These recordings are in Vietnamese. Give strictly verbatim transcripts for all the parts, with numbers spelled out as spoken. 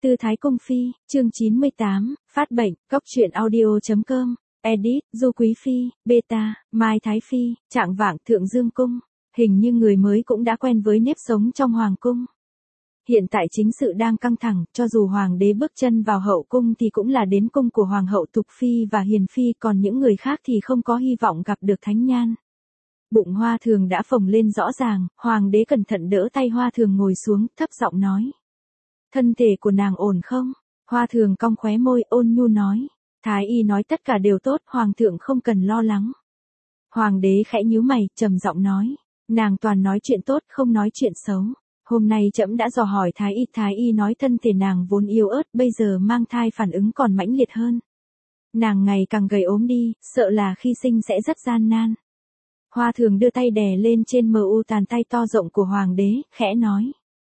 Tư Thái Cung Phi, chương chín mươi tám, phát bệnh, cóc truyện audio chấm com, edit, Du Quý Phi, beta, Mai Thái Phi, Trạng Vạng Thượng Dương Cung. Hình như người mới cũng đã quen với nếp sống trong Hoàng Cung. Hiện tại chính sự đang căng thẳng, cho dù Hoàng đế bước chân vào hậu cung thì cũng là đến cung của Hoàng hậu Tục Phi và Hiền Phi, còn những người khác thì không có hy vọng gặp được thánh nhan. Bụng Hoa Thường đã phồng lên rõ ràng, Hoàng đế cẩn thận đỡ tay Hoa Thường ngồi xuống, thấp giọng nói. Thân thể của nàng ổn không? Hoa Thường cong khóe môi, ôn nhu nói. Thái y nói tất cả đều tốt, Hoàng thượng không cần lo lắng. Hoàng đế khẽ nhíu mày, trầm giọng nói. Nàng toàn nói chuyện tốt, không nói chuyện xấu. Hôm nay trẫm đã dò hỏi Thái y, Thái y nói thân thể nàng vốn yếu ớt, bây giờ mang thai phản ứng còn mãnh liệt hơn. Nàng ngày càng gầy ốm đi, sợ là khi sinh sẽ rất gian nan. Hoa Thường đưa tay đè lên trên mờ u tàn tay to rộng của Hoàng đế, khẽ nói.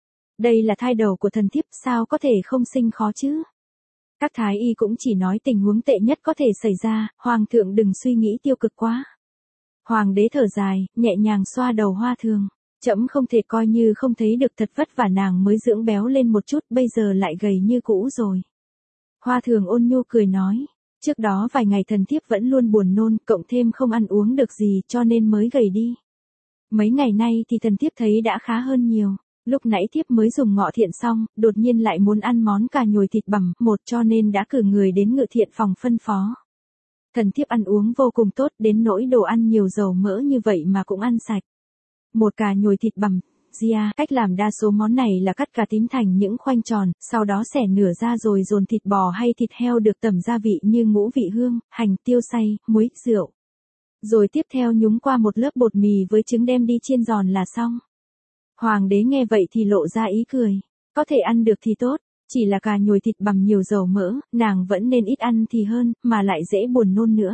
Đây là thai đầu của thần thiếp, sao có thể không sinh khó chứ? Các thái y cũng chỉ nói tình huống tệ nhất có thể xảy ra, Hoàng thượng đừng suy nghĩ tiêu cực quá. Hoàng đế thở dài, nhẹ nhàng xoa đầu Hoa Thường. Trẫm không thể coi như không thấy được, thật vất vả nàng mới dưỡng béo lên một chút, bây giờ lại gầy như cũ rồi. Hoa Thường ôn nhu cười nói. Trước đó vài ngày thần thiếp vẫn luôn buồn nôn, cộng thêm không ăn uống được gì cho nên mới gầy đi. Mấy ngày nay thì thần thiếp thấy đã khá hơn nhiều. Lúc nãy thiếp mới dùng ngọ thiện xong, đột nhiên lại muốn ăn món cà nhồi thịt bằm, một cho nên đã cử người đến ngự thiện phòng phân phó. Thần thiếp ăn uống vô cùng tốt, đến nỗi đồ ăn nhiều dầu mỡ như vậy mà cũng ăn sạch. Một cà nhồi thịt bằm, Gia, cách làm đa số món này là cắt cà tím thành những khoanh tròn, sau đó xẻ nửa ra rồi dồn thịt bò hay thịt heo được tẩm gia vị như ngũ vị hương, hành, tiêu xay, muối, rượu. Rồi tiếp theo nhúng qua một lớp bột mì với trứng đem đi chiên giòn là xong. Hoàng đế nghe vậy thì lộ ra ý cười. Có thể ăn được thì tốt, chỉ là cà nhồi thịt bằm nhiều dầu mỡ, nàng vẫn nên ít ăn thì hơn, mà lại dễ buồn nôn nữa.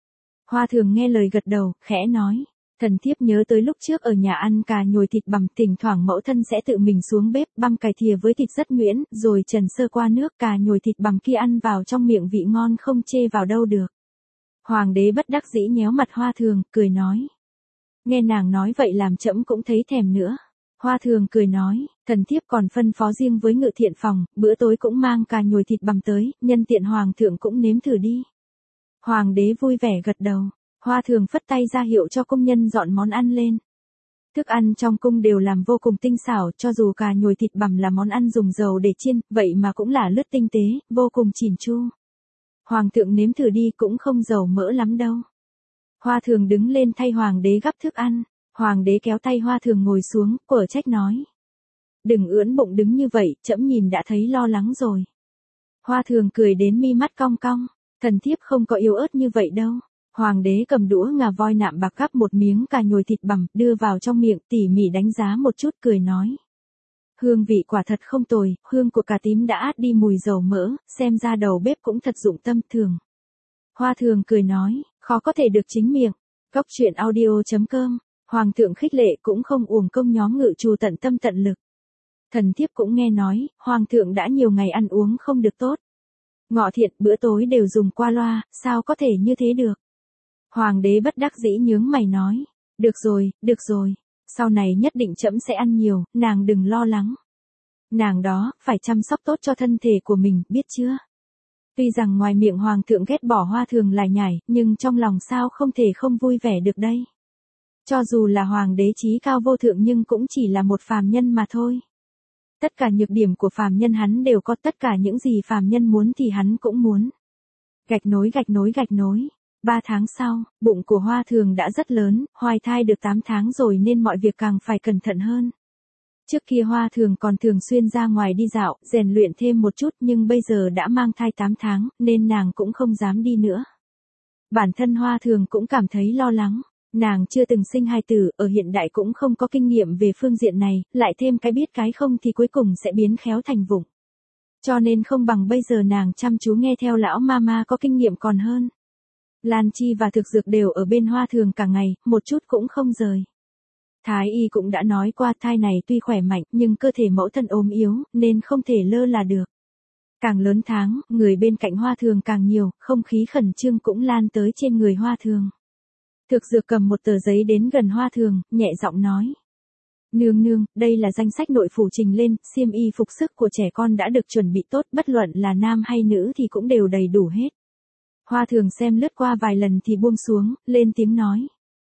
Hoa Thường nghe lời gật đầu, khẽ nói. Thần thiếp nhớ tới lúc trước ở nhà ăn cà nhồi thịt bằm, thỉnh thoảng mẫu thân sẽ tự mình xuống bếp băm cải thìa với thịt rất nhuyễn, rồi trần sơ qua nước, cà nhồi thịt bằm kia ăn vào trong miệng vị ngon không chê vào đâu được. Hoàng đế bất đắc dĩ nhéo mặt Hoa Thường, cười nói. Nghe nàng nói vậy làm trẫm cũng thấy thèm nữa. Hoa Thường cười nói, thần thiếp còn phân phó riêng với ngự thiện phòng, bữa tối cũng mang cà nhồi thịt bằm tới, nhân tiện Hoàng thượng cũng nếm thử đi. Hoàng đế vui vẻ gật đầu. Hoa Thường phất tay ra hiệu cho công nhân dọn món ăn lên. Thức ăn trong cung đều làm vô cùng tinh xảo, cho dù cà nhồi thịt bằm là món ăn dùng dầu để chiên, vậy mà cũng là lướt tinh tế, vô cùng chỉn chu. Hoàng thượng nếm thử đi, cũng không dầu mỡ lắm đâu. Hoa Thường đứng lên thay Hoàng đế gắp thức ăn. Hoàng đế kéo tay Hoa Thường ngồi xuống, quở trách nói. Đừng ưỡn bụng đứng như vậy, trẫm nhìn đã thấy lo lắng rồi. Hoa Thường cười đến mi mắt cong cong. Thần thiếp không có yếu ớt như vậy đâu. Hoàng đế cầm đũa ngà voi nạm bạc gắp một miếng cà nhồi thịt bằm, đưa vào trong miệng, tỉ mỉ đánh giá một chút, cười nói. Hương vị quả thật không tồi, hương của cà tím đã át đi mùi dầu mỡ, xem ra đầu bếp cũng thật dụng tâm thường. Hoa Thường cười nói, khó có thể được chính miệng. Cóc truyện audio chấm com, Hoàng thượng khích lệ cũng không uổng công nhóm ngự trù tận tâm tận lực. Thần thiếp cũng nghe nói, Hoàng thượng đã nhiều ngày ăn uống không được tốt. Ngọ thiện bữa tối đều dùng qua loa, sao có thể như thế được. Hoàng đế bất đắc dĩ nhướng mày nói. Được rồi, được rồi. Sau này nhất định trẫm sẽ ăn nhiều, nàng đừng lo lắng. Nàng đó, phải chăm sóc tốt cho thân thể của mình, biết chưa? Tuy rằng ngoài miệng Hoàng thượng ghét bỏ Hoa Thường lại nhải, nhưng trong lòng sao không thể không vui vẻ được đây. Cho dù là Hoàng đế chí cao vô thượng nhưng cũng chỉ là một phàm nhân mà thôi. Tất cả nhược điểm của phàm nhân hắn đều có, tất cả những gì phàm nhân muốn thì hắn cũng muốn. Gạch nối gạch nối gạch nối. Ba tháng sau, bụng của Hoa Thường đã rất lớn, hoài thai được tám tháng rồi nên mọi việc càng phải cẩn thận hơn. Trước kia Hoa Thường còn thường xuyên ra ngoài đi dạo, rèn luyện thêm một chút, nhưng bây giờ đã mang thai tám tháng, nên nàng cũng không dám đi nữa. Bản thân Hoa Thường cũng cảm thấy lo lắng. Nàng chưa từng sinh hài tử, ở hiện đại cũng không có kinh nghiệm về phương diện này, lại thêm cái biết cái không thì cuối cùng sẽ biến khéo thành vụng. Cho nên không bằng bây giờ nàng chăm chú nghe theo lão mama có kinh nghiệm còn hơn. Lan Chi và thực dược đều ở bên Hoa Thường cả ngày, một chút cũng không rời. Thái y cũng đã nói qua thai này tuy khỏe mạnh nhưng cơ thể mẫu thân ốm yếu, nên không thể lơ là được. Càng lớn tháng, người bên cạnh Hoa Thường càng nhiều, không khí khẩn trương cũng lan tới trên người Hoa Thường. Thực dược cầm một tờ giấy đến gần Hoa Thường, nhẹ giọng nói. Nương nương, đây là danh sách nội phủ trình lên, xiêm y phục sức của trẻ con đã được chuẩn bị tốt, bất luận là nam hay nữ thì cũng đều đầy đủ hết. Hoa thường xem lướt qua vài lần thì buông xuống, lên tiếng nói.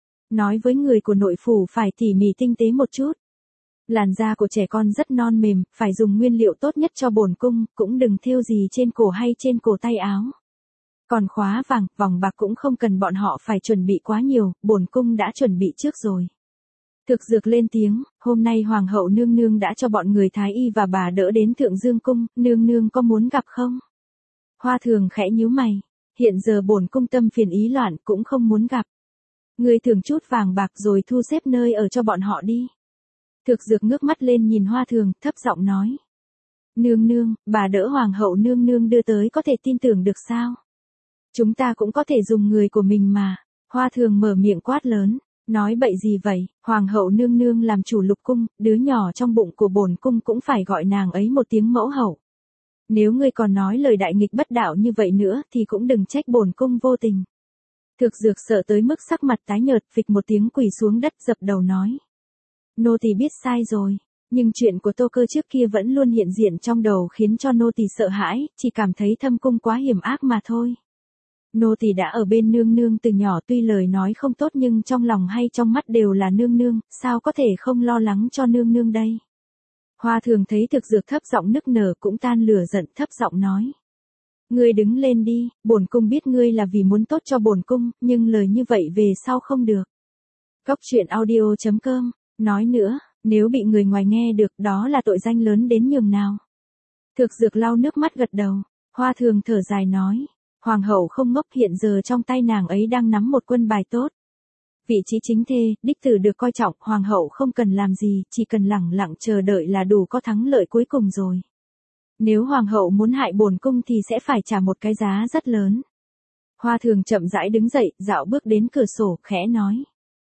Nói với người của nội phủ phải tỉ mỉ tinh tế một chút. Làn da của trẻ con rất non mềm, phải dùng nguyên liệu tốt nhất cho bổn cung, cũng đừng thêu gì trên cổ hay trên cổ tay áo. Còn khóa vàng, vòng bạc cũng không cần bọn họ phải chuẩn bị quá nhiều, bổn cung đã chuẩn bị trước rồi. Thực dược lên tiếng, hôm nay hoàng hậu nương nương đã cho bọn người thái y và bà đỡ đến Thượng Dương cung, nương nương có muốn gặp không? Hoa thường khẽ nhíu mày, hiện giờ bổn cung tâm phiền ý loạn cũng không muốn gặp. Người thường chút vàng bạc rồi thu xếp nơi ở cho bọn họ đi. Thực dược ngước mắt lên nhìn hoa thường, thấp giọng nói. Nương nương, bà đỡ hoàng hậu nương nương đưa tới có thể tin tưởng được sao? Chúng ta cũng có thể dùng người của mình mà. Hoa thường mở miệng quát lớn. Nói bậy gì vậy, hoàng hậu nương nương làm chủ lục cung, đứa nhỏ trong bụng của bổn cung cũng phải gọi nàng ấy một tiếng mẫu hậu. Nếu ngươi còn nói lời đại nghịch bất đạo như vậy nữa thì cũng đừng trách bổn cung vô tình. Thực dược sợ tới mức sắc mặt tái nhợt, phịch một tiếng quỳ xuống đất dập đầu nói. Nô tỳ biết sai rồi, nhưng chuyện của Tô Cơ trước kia vẫn luôn hiện diện trong đầu khiến cho nô tỳ sợ hãi, chỉ cảm thấy thâm cung quá hiểm ác mà thôi. Nô tỳ đã ở bên nương nương từ nhỏ, tuy lời nói không tốt nhưng trong lòng hay trong mắt đều là nương nương, sao có thể không lo lắng cho nương nương đây. Hoa thường thấy thực dược thấp giọng nức nở cũng tan lửa giận, thấp giọng nói. Ngươi đứng lên đi, bổn cung biết ngươi là vì muốn tốt cho bổn cung, nhưng lời như vậy về sau không được. Cốc truyện audio chấm com, nói nữa, nếu bị người ngoài nghe được đó là tội danh lớn đến nhường nào. Thực dược lau nước mắt gật đầu, hoa thường thở dài nói. Hoàng hậu không ngốc, hiện giờ trong tay nàng ấy đang nắm một quân bài tốt. Vị trí chính thê, đích tử được coi trọng, hoàng hậu không cần làm gì, chỉ cần lẳng lặng chờ đợi là đủ có thắng lợi cuối cùng rồi. Nếu hoàng hậu muốn hại bổn cung thì sẽ phải trả một cái giá rất lớn. Hoa thường chậm rãi đứng dậy, dạo bước đến cửa sổ, khẽ nói.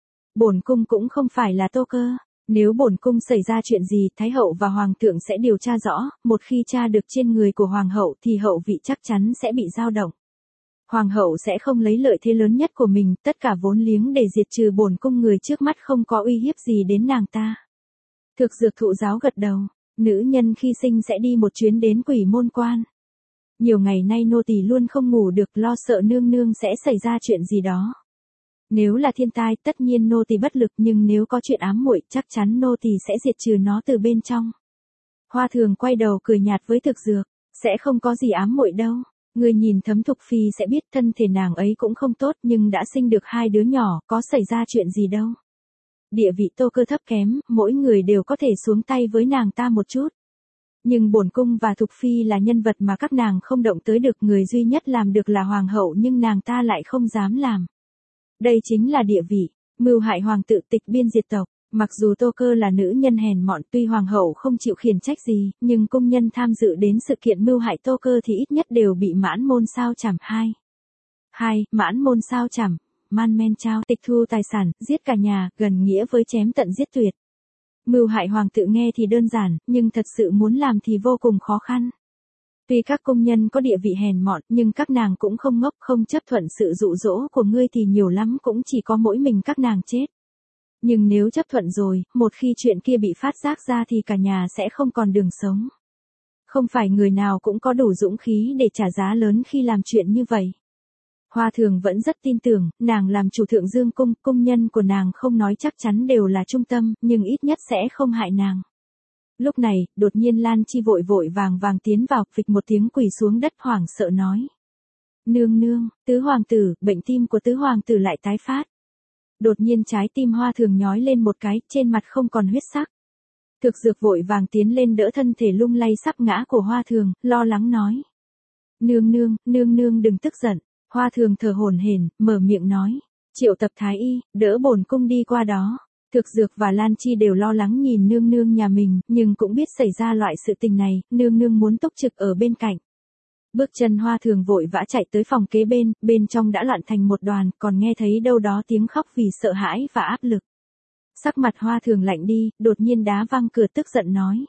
Bổn cung cũng không phải là Tô Cơ. Nếu bổn cung xảy ra chuyện gì, thái hậu và hoàng thượng sẽ điều tra rõ, một khi tra được trên người của hoàng hậu thì hậu vị chắc chắn sẽ bị dao động. Hoàng hậu sẽ không lấy lợi thế lớn nhất của mình, tất cả vốn liếng để diệt trừ bổn cung, người trước mắt không có uy hiếp gì đến nàng ta. Thực dược thụ giáo gật đầu, nữ nhân khi sinh sẽ đi một chuyến đến Quỷ Môn Quan. Nhiều ngày nay nô tỳ luôn không ngủ được, lo sợ nương nương sẽ xảy ra chuyện gì đó. Nếu là thiên tai, tất nhiên nô tỳ bất lực, nhưng nếu có chuyện ám muội, chắc chắn nô tỳ sẽ diệt trừ nó từ bên trong. Hoa thường quay đầu cười nhạt với thực dược, sẽ không có gì ám muội đâu. Người nhìn Thấm Thục Phi sẽ biết thân thể nàng ấy cũng không tốt, nhưng đã sinh được hai đứa nhỏ, có xảy ra chuyện gì đâu. Địa vị Tô Cơ thấp kém, mỗi người đều có thể xuống tay với nàng ta một chút. Nhưng bổn cung và Thục Phi là nhân vật mà các nàng không động tới được, người duy nhất làm được là hoàng hậu nhưng nàng ta lại không dám làm. Đây chính là địa vị, mưu hại hoàng tự, tịch biên diệt tộc. Mặc dù Tô Cơ là nữ nhân hèn mọn, tuy hoàng hậu không chịu khiển trách gì, nhưng cung nhân tham dự đến sự kiện mưu hại Tô Cơ thì ít nhất đều bị mãn môn sao chảm. Hai. Hai, mãn môn sao chảm, man men trao, tịch thu tài sản, giết cả nhà, gần nghĩa với chém tận giết tuyệt. Mưu hại hoàng tự nghe thì đơn giản, nhưng thật sự muốn làm thì vô cùng khó khăn. Tuy các công nhân có địa vị hèn mọn, nhưng các nàng cũng không ngốc, không chấp thuận sự dụ dỗ của ngươi thì nhiều lắm cũng chỉ có mỗi mình các nàng chết. Nhưng nếu chấp thuận rồi, một khi chuyện kia bị phát giác ra thì cả nhà sẽ không còn đường sống. Không phải người nào cũng có đủ dũng khí để trả giá lớn khi làm chuyện như vậy. Hoa thường vẫn rất tin tưởng, nàng làm chủ Thượng Dương cung, cung nhân của nàng không nói chắc chắn đều là trung tâm, nhưng ít nhất sẽ không hại nàng. Lúc này, đột nhiên Lan Chi vội vội vàng vàng tiến vào, phịch một tiếng quỳ xuống đất hoảng sợ nói. Nương nương, tứ hoàng tử, bệnh tim của tứ hoàng tử lại tái phát. Đột nhiên trái tim hoa thường nhói lên một cái, trên mặt không còn huyết sắc. Thực dược vội vàng tiến lên đỡ thân thể lung lay sắp ngã của hoa thường, lo lắng nói. Nương nương, nương nương đừng tức giận. Hoa thường thở hổn hển, mở miệng nói. Triệu tập thái y, đỡ bổn cung đi qua đó. Thực dược và Lan Chi đều lo lắng nhìn nương nương nhà mình, nhưng cũng biết xảy ra loại sự tình này, nương nương muốn túc trực ở bên cạnh. Bước chân hoa thường vội vã chạy tới phòng kế bên, bên trong đã loạn thành một đoàn, còn nghe thấy đâu đó tiếng khóc vì sợ hãi và áp lực. Sắc mặt hoa thường lạnh đi, đột nhiên đá văng cửa tức giận nói.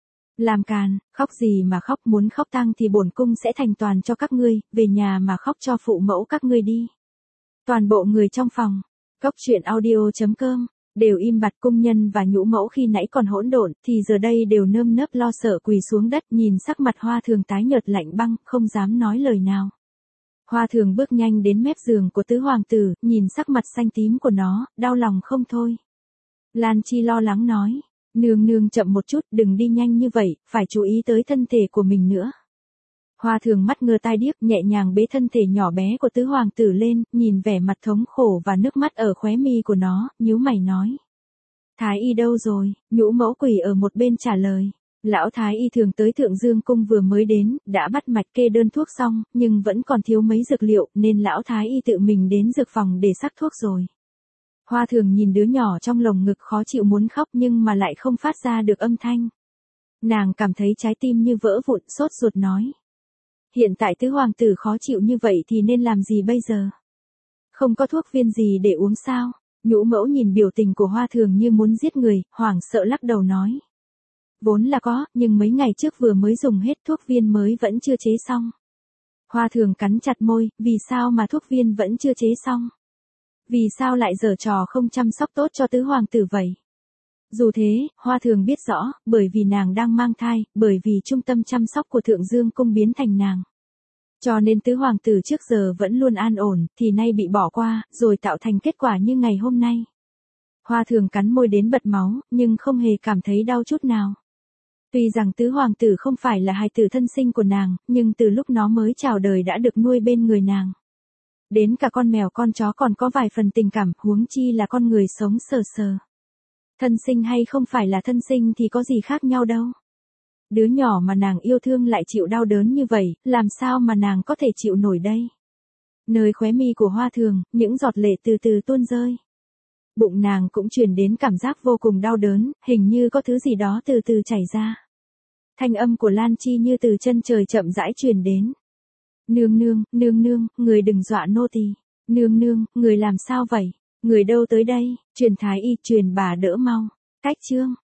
Làm càn, khóc gì mà khóc, muốn khóc tang thì bổn cung sẽ thành toàn cho các ngươi, về nhà mà khóc cho phụ mẫu các ngươi đi. Toàn bộ người trong phòng. Cốc truyện audio chấm com Đều im bặt, cung nhân và nhũ mẫu khi nãy còn hỗn độn, thì giờ đây đều nơm nớp lo sợ quỳ xuống đất, nhìn sắc mặt Hoa Thường tái nhợt lạnh băng, không dám nói lời nào. Hoa Thường bước nhanh đến mép giường của tứ hoàng tử, nhìn sắc mặt xanh tím của nó, đau lòng không thôi. Lan Chi lo lắng nói, nương nương chậm một chút, đừng đi nhanh như vậy, phải chú ý tới thân thể của mình nữa. Hoa Thường mắt ngơ tai điếc, nhẹ nhàng bế thân thể nhỏ bé của tứ hoàng tử lên, nhìn vẻ mặt thống khổ và nước mắt ở khóe mi của nó, nhíu mày nói. Thái y đâu rồi? Nhũ mẫu quỳ ở một bên trả lời. Lão Thái y thường tới Thượng Dương Cung vừa mới đến, đã bắt mạch kê đơn thuốc xong, nhưng vẫn còn thiếu mấy dược liệu, nên Lão Thái y tự mình đến dược phòng để sắc thuốc rồi. Hoa Thường nhìn đứa nhỏ trong lồng ngực khó chịu muốn khóc nhưng mà lại không phát ra được âm thanh. Nàng cảm thấy trái tim như vỡ vụn, sốt ruột nói. Hiện tại tứ hoàng tử khó chịu như vậy thì nên làm gì bây giờ? Không có thuốc viên gì để uống sao? Nhũ mẫu nhìn biểu tình của Hoa Thường như muốn giết người, hoảng sợ lắc đầu nói. Vốn là có, nhưng mấy ngày trước vừa mới dùng hết thuốc viên mới vẫn chưa chế xong. Hoa Thường cắn chặt môi, vì sao mà thuốc viên vẫn chưa chế xong? Vì sao lại giở trò không chăm sóc tốt cho tứ hoàng tử vậy? Dù thế, Hoa Thường biết rõ, bởi vì nàng đang mang thai, bởi vì trung tâm chăm sóc của Thượng Dương Cung biến thành nàng. Cho nên tứ hoàng tử trước giờ vẫn luôn an ổn, thì nay bị bỏ qua, rồi tạo thành kết quả như ngày hôm nay. Hoa Thường cắn môi đến bật máu, nhưng không hề cảm thấy đau chút nào. Tuy rằng tứ hoàng tử không phải là hài tử thân sinh của nàng, nhưng từ lúc nó mới chào đời đã được nuôi bên người nàng. Đến cả con mèo con chó còn có vài phần tình cảm, huống chi là con người sống sờ sờ. Thân sinh hay không phải là thân sinh thì có gì khác nhau đâu. Đứa nhỏ mà nàng yêu thương lại chịu đau đớn như vậy, làm sao mà nàng có thể chịu nổi đây? Nơi khóe mi của Hoa Thường, những giọt lệ từ từ tuôn rơi. Bụng nàng cũng truyền đến cảm giác vô cùng đau đớn, hình như có thứ gì đó từ từ chảy ra. Thanh âm của Lan Chi như từ chân trời chậm rãi truyền đến. Nương nương, nương nương, người đừng dọa nô tỳ. Nương nương, người làm sao vậy? Người đâu tới đây? Truyền thái y, truyền bà đỡ mau. Cách chương.